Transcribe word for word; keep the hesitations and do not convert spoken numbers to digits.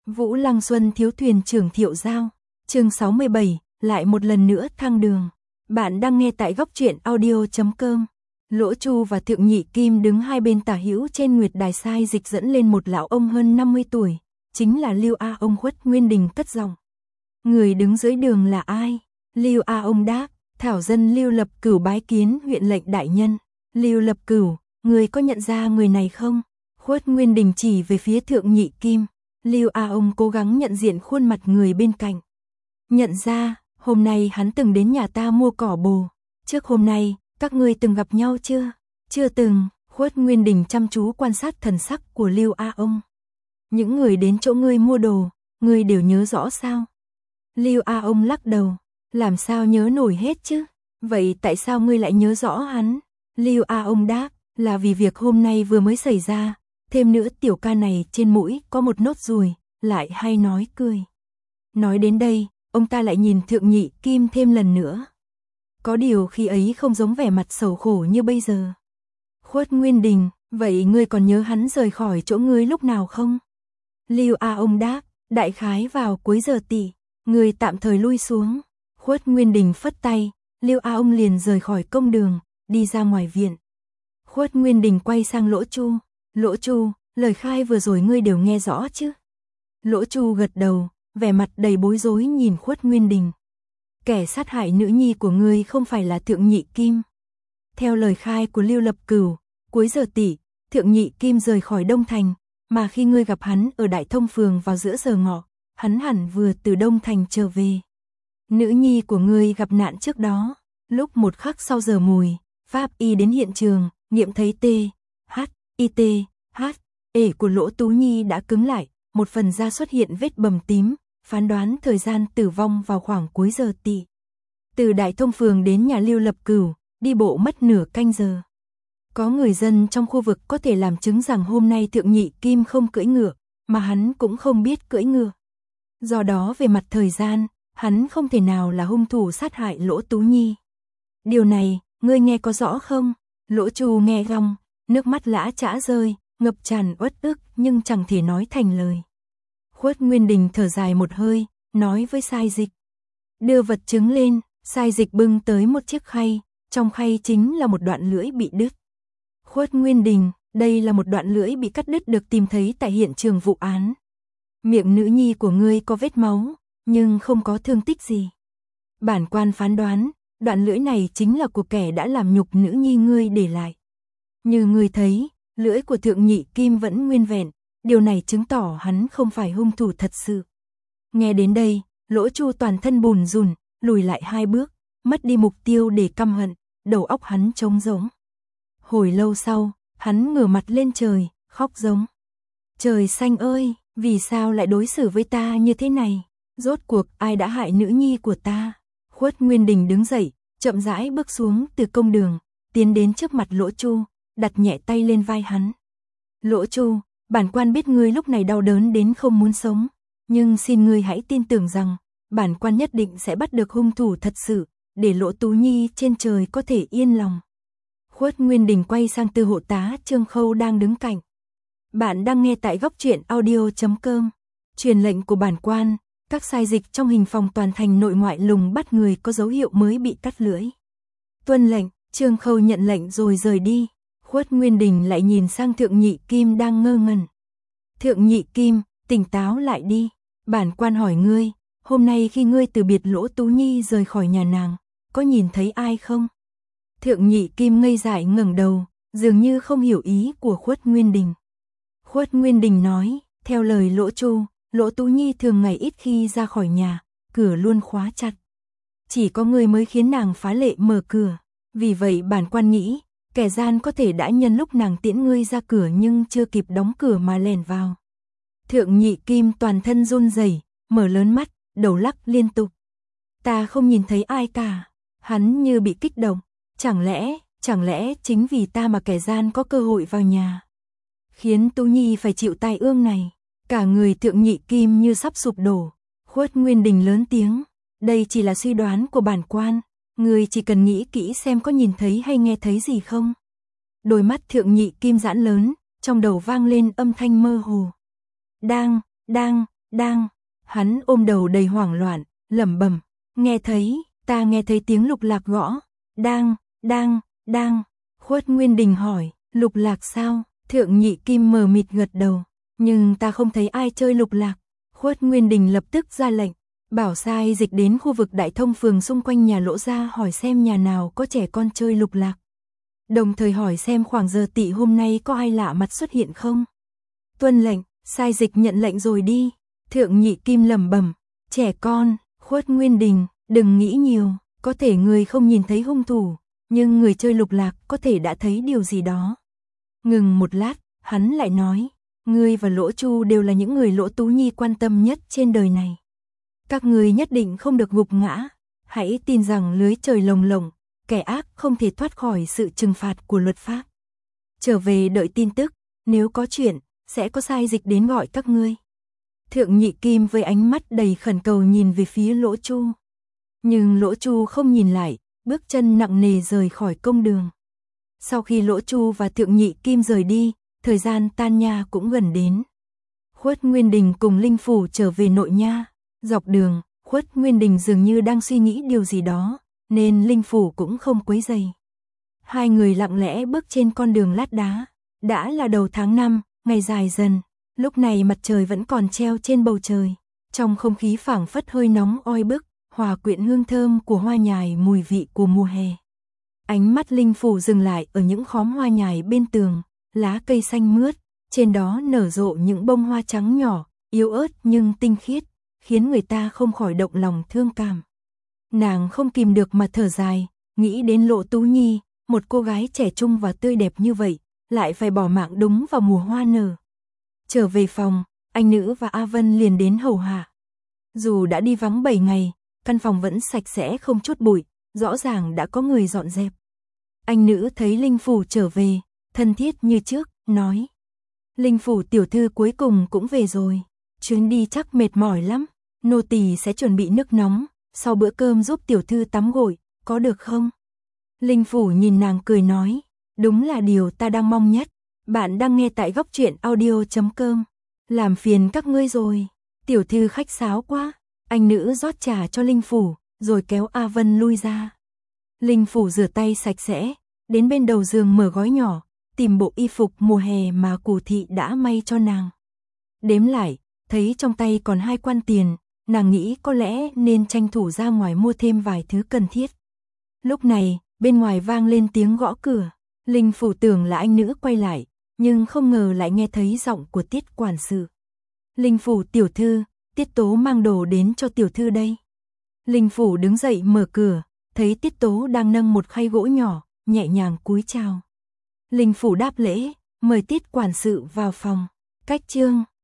Vũ Lăng Xuân thiếu thuyền trưởng Thiệu Giao. Chương sáu mươi bảy, lại một lần nữa thăng đường. Bạn đang nghe tại góc truyện audio chấm com. Lỗ Chu và Thượng Nhị Kim đứng hai bên tả hữu trên nguyệt đài sai dịch dẫn lên một lão ông hơn năm mươi tuổi, chính là Lưu A ông Khuất Nguyên Đình cất giọng. Người đứng dưới đường là ai? Lưu A ông đáp, thảo dân Lưu Lập Cửu bái kiến huyện lệnh đại nhân. Lưu Lập Cửu, người có nhận ra người này không? Khuất Nguyên Đình chỉ về phía Thượng Nhị Kim. Lưu A ông cố gắng nhận diện khuôn mặt người bên cạnh. Nhận ra, hôm nay hắn từng đến nhà ta mua cỏ bồ. Trước hôm nay, các ngươi từng gặp nhau chưa? Chưa từng. Khuất Nguyên Đình chăm chú quan sát thần sắc của Lưu A ông. Những người đến chỗ ngươi mua đồ, ngươi đều nhớ rõ sao? Lưu A ông lắc đầu. Làm sao nhớ nổi hết chứ? Vậy tại sao ngươi lại nhớ rõ hắn? Lưu A ông đáp, là vì việc hôm nay vừa mới xảy ra. Thêm nữa tiểu ca này trên mũi có một nốt ruồi, lại hay nói cười. Nói đến đây, ông ta lại nhìn Thượng Nhị Kim thêm lần nữa. Có điều khi ấy không giống vẻ mặt sầu khổ như bây giờ. Khuất Nguyên Đình, vậy ngươi còn nhớ hắn rời khỏi chỗ ngươi lúc nào không? Lưu A ông đáp, đại khái vào cuối giờ tỉ, ngươi tạm thời lui xuống. Khuất Nguyên Đình phất tay, Lưu A ông liền rời khỏi công đường, đi ra ngoài viện. Khuất Nguyên Đình quay sang Lỗ Chu. Lỗ Chu, lời khai vừa rồi ngươi đều nghe rõ chứ? Lỗ Chu gật đầu, vẻ mặt đầy bối rối nhìn Khuất Nguyên Đình. Kẻ sát hại nữ nhi của ngươi không phải là Thượng Nhị Kim. Theo lời khai của Lưu Lập Cửu, cuối giờ tỉ, Thượng Nhị Kim rời khỏi Đông Thành, mà khi ngươi gặp hắn ở Đại Thông Phường vào giữa giờ ngọ, hắn hẳn vừa từ Đông Thành trở về. Nữ nhi của ngươi gặp nạn trước đó, lúc một khắc sau giờ mùi, pháp y đến hiện trường, nghiệm thấy T, H, I T, H, ể của Lỗ Tú Nhi đã cứng lại, một phần da xuất hiện vết bầm tím, phán đoán thời gian tử vong vào khoảng cuối giờ tỉ. Từ Đại Thông Phường đến nhà Lưu Lập Cửu, đi bộ mất nửa canh giờ. Có người dân trong khu vực có thể làm chứng rằng hôm nay Thượng Nhị Kim không cưỡi ngựa, mà hắn cũng không biết cưỡi ngựa. Do đó về mặt thời gian, hắn không thể nào là hung thủ sát hại Lỗ Tú Nhi. Điều này, ngươi nghe có rõ không? Lỗ Chu nghe gong, nước mắt lã chã rơi, ngập tràn uất ức nhưng chẳng thể nói thành lời. Khuất Nguyên Đình thở dài một hơi, nói với sai dịch. Đưa vật chứng lên, sai dịch bưng tới một chiếc khay, trong khay chính là một đoạn lưỡi bị đứt. Khuất Nguyên Đình, đây là một đoạn lưỡi bị cắt đứt được tìm thấy tại hiện trường vụ án. Miệng nữ nhi của ngươi có vết máu, nhưng không có thương tích gì. Bản quan phán đoán, đoạn lưỡi này chính là của kẻ đã làm nhục nữ nhi ngươi để lại. Như ngươi thấy, lưỡi của Thượng Nhị Kim vẫn nguyên vẹn, điều này chứng tỏ hắn không phải hung thủ thật sự. Nghe đến đây, Lỗ Chu toàn thân bùn rùn, lùi lại hai bước, mất đi mục tiêu để căm hận, đầu óc hắn trống rỗng. Hồi lâu sau, hắn ngửa mặt lên trời, khóc giống. Trời xanh ơi, vì sao lại đối xử với ta như thế này? Rốt cuộc ai đã hại nữ nhi của ta? Khuất Nguyên Đình đứng dậy, chậm rãi bước xuống từ công đường, tiến đến trước mặt Lỗ Chu, đặt nhẹ tay lên vai hắn. Lỗ Chu, bản quan biết ngươi lúc này đau đớn đến không muốn sống, nhưng xin ngươi hãy tin tưởng rằng, bản quan nhất định sẽ bắt được hung thủ thật sự, để Lỗ Tú Nhi trên trời có thể yên lòng. Khuất Nguyên Đình quay sang Tư hộ tá Trương Khâu đang đứng cạnh. Bạn đang nghe tại góc truyện audio chấm com. Truyền lệnh của bản quan, các sai dịch trong hình phòng toàn thành nội ngoại lùng bắt người có dấu hiệu mới bị cắt lưỡi. Tuân lệnh, Trương Khâu nhận lệnh rồi rời đi. Khuất Nguyên Đình lại nhìn sang Thượng Nhị Kim đang ngơ ngẩn. Thượng Nhị Kim, tỉnh táo lại đi. Bản quan hỏi ngươi, hôm nay khi ngươi từ biệt Lỗ Tú Nhi rời khỏi nhà nàng, có nhìn thấy ai không? Thượng Nhị Kim ngây dại ngẩng đầu, dường như không hiểu ý của Khuất Nguyên Đình. Khuất Nguyên Đình nói, theo lời Lỗ Chu, Lỗ Tú Nhi thường ngày ít khi ra khỏi nhà, cửa luôn khóa chặt. Chỉ có ngươi mới khiến nàng phá lệ mở cửa, vì vậy bản quan nghĩ, kẻ gian có thể đã nhân lúc nàng tiễn ngươi ra cửa nhưng chưa kịp đóng cửa mà lèn vào. Thượng Nhị Kim toàn thân run rẩy, mở lớn mắt, đầu lắc liên tục. Ta không nhìn thấy ai cả. Hắn như bị kích động. Chẳng lẽ, chẳng lẽ chính vì ta mà kẻ gian có cơ hội vào nhà, khiến Tú Nhi phải chịu tai ương này. Cả người Thượng Nhị Kim như sắp sụp đổ. Khuất Nguyên Đình lớn tiếng, đây chỉ là suy đoán của bản quan, người chỉ cần nghĩ kỹ xem có nhìn thấy hay nghe thấy gì không. Đôi mắt Thượng Nhị Kim giãn lớn, trong đầu vang lên âm thanh mơ hồ. Đang, đang, đang, hắn ôm đầu đầy hoảng loạn, lẩm bẩm, nghe thấy, ta nghe thấy tiếng Lục Lạc gõ, đang, đang, đang, Khuất Nguyên Đình hỏi, Lục Lạc sao, Thượng Nhị Kim mờ mịt gật đầu, nhưng ta không thấy ai chơi Lục Lạc, Khuất Nguyên Đình lập tức ra lệnh, bảo sai dịch đến khu vực Đại Thông phường xung quanh nhà Lỗ gia hỏi xem nhà nào có trẻ con chơi Lục Lạc. Đồng thời hỏi xem khoảng giờ tỵ hôm nay có ai lạ mặt xuất hiện không. Tuân lệnh, sai dịch nhận lệnh rồi đi. Thượng Nhị Kim lẩm bẩm, trẻ con, Khuất Nguyên Đình, đừng nghĩ nhiều, có thể người không nhìn thấy hung thủ, nhưng người chơi Lục Lạc có thể đã thấy điều gì đó. Ngừng một lát, hắn lại nói, ngươi và Lỗ Chu đều là những người Lỗ Tú Nhi quan tâm nhất trên đời này. Các ngươi nhất định không được gục ngã, hãy tin rằng lưới trời lồng lộng, kẻ ác không thể thoát khỏi sự trừng phạt của luật pháp. Trở về đợi tin tức, nếu có chuyện, sẽ có sai dịch đến gọi các ngươi. Thượng Nhị Kim với ánh mắt đầy khẩn cầu nhìn về phía Lỗ Chu. Nhưng Lỗ Chu không nhìn lại, bước chân nặng nề rời khỏi công đường. Sau khi Lỗ Chu và Thượng Nhị Kim rời đi, thời gian tan nha cũng gần đến. Khuất Nguyên Đình cùng Linh Phủ trở về nội nha. Dọc đường, Khuất Nguyên Đình dường như đang suy nghĩ điều gì đó, nên Linh Phủ cũng không quấy rầy. Hai người lặng lẽ bước trên con đường lát đá. Đã là đầu tháng năm, ngày dài dần. Lúc này mặt trời vẫn còn treo trên bầu trời. Trong không khí phảng phất hơi nóng oi bức, hòa quyện hương thơm của hoa nhài mùi vị của mùa hè. Ánh mắt Linh Phủ dừng lại ở những khóm hoa nhài bên tường, lá cây xanh mướt, trên đó nở rộ những bông hoa trắng nhỏ, yếu ớt nhưng tinh khiết, khiến người ta không khỏi động lòng thương cảm. Nàng không kìm được mà thở dài, nghĩ đến Lỗ Tú Nhi, một cô gái trẻ trung và tươi đẹp như vậy, lại phải bỏ mạng đúng vào mùa hoa nở. Trở về phòng, anh Nữ và A Vân liền đến hầu hạ. Dù đã đi vắng bảy ngày, căn phòng vẫn sạch sẽ không chút bụi, rõ ràng đã có người dọn dẹp. Anh Nữ thấy Linh Phủ trở về, thân thiết như trước, nói. Linh Phủ tiểu thư cuối cùng cũng về rồi, chuyến đi chắc mệt mỏi lắm, nô tỳ sẽ chuẩn bị nước nóng, sau bữa cơm giúp tiểu thư tắm gội, có được không? Linh Phủ nhìn nàng cười nói, đúng là điều ta đang mong nhất. Bạn đang nghe tại góc truyện audio chấm com. Làm phiền các ngươi rồi, tiểu thư khách sáo quá. Anh Nữ rót trà cho Linh Phủ, rồi kéo A Vân lui ra. Linh Phủ rửa tay sạch sẽ, đến bên đầu giường mở gói nhỏ, tìm bộ y phục mùa hè mà Cù thị đã may cho nàng. Đếm lại, thấy trong tay còn hai quan tiền, nàng nghĩ có lẽ nên tranh thủ ra ngoài mua thêm vài thứ cần thiết. Lúc này, bên ngoài vang lên tiếng gõ cửa. Linh Phủ tưởng là anh Nữ quay lại, nhưng không ngờ lại nghe thấy giọng của Tiết quản sự. Linh Phủ tiểu thư, Tiết Tố mang đồ đến cho tiểu thư đây. Linh Phủ đứng dậy mở cửa, thấy Tiết Tố đang nâng một khay gỗ nhỏ, nhẹ nhàng cúi chào. Linh Phủ đáp lễ, mời Tiết quản sự vào phòng. Cách chương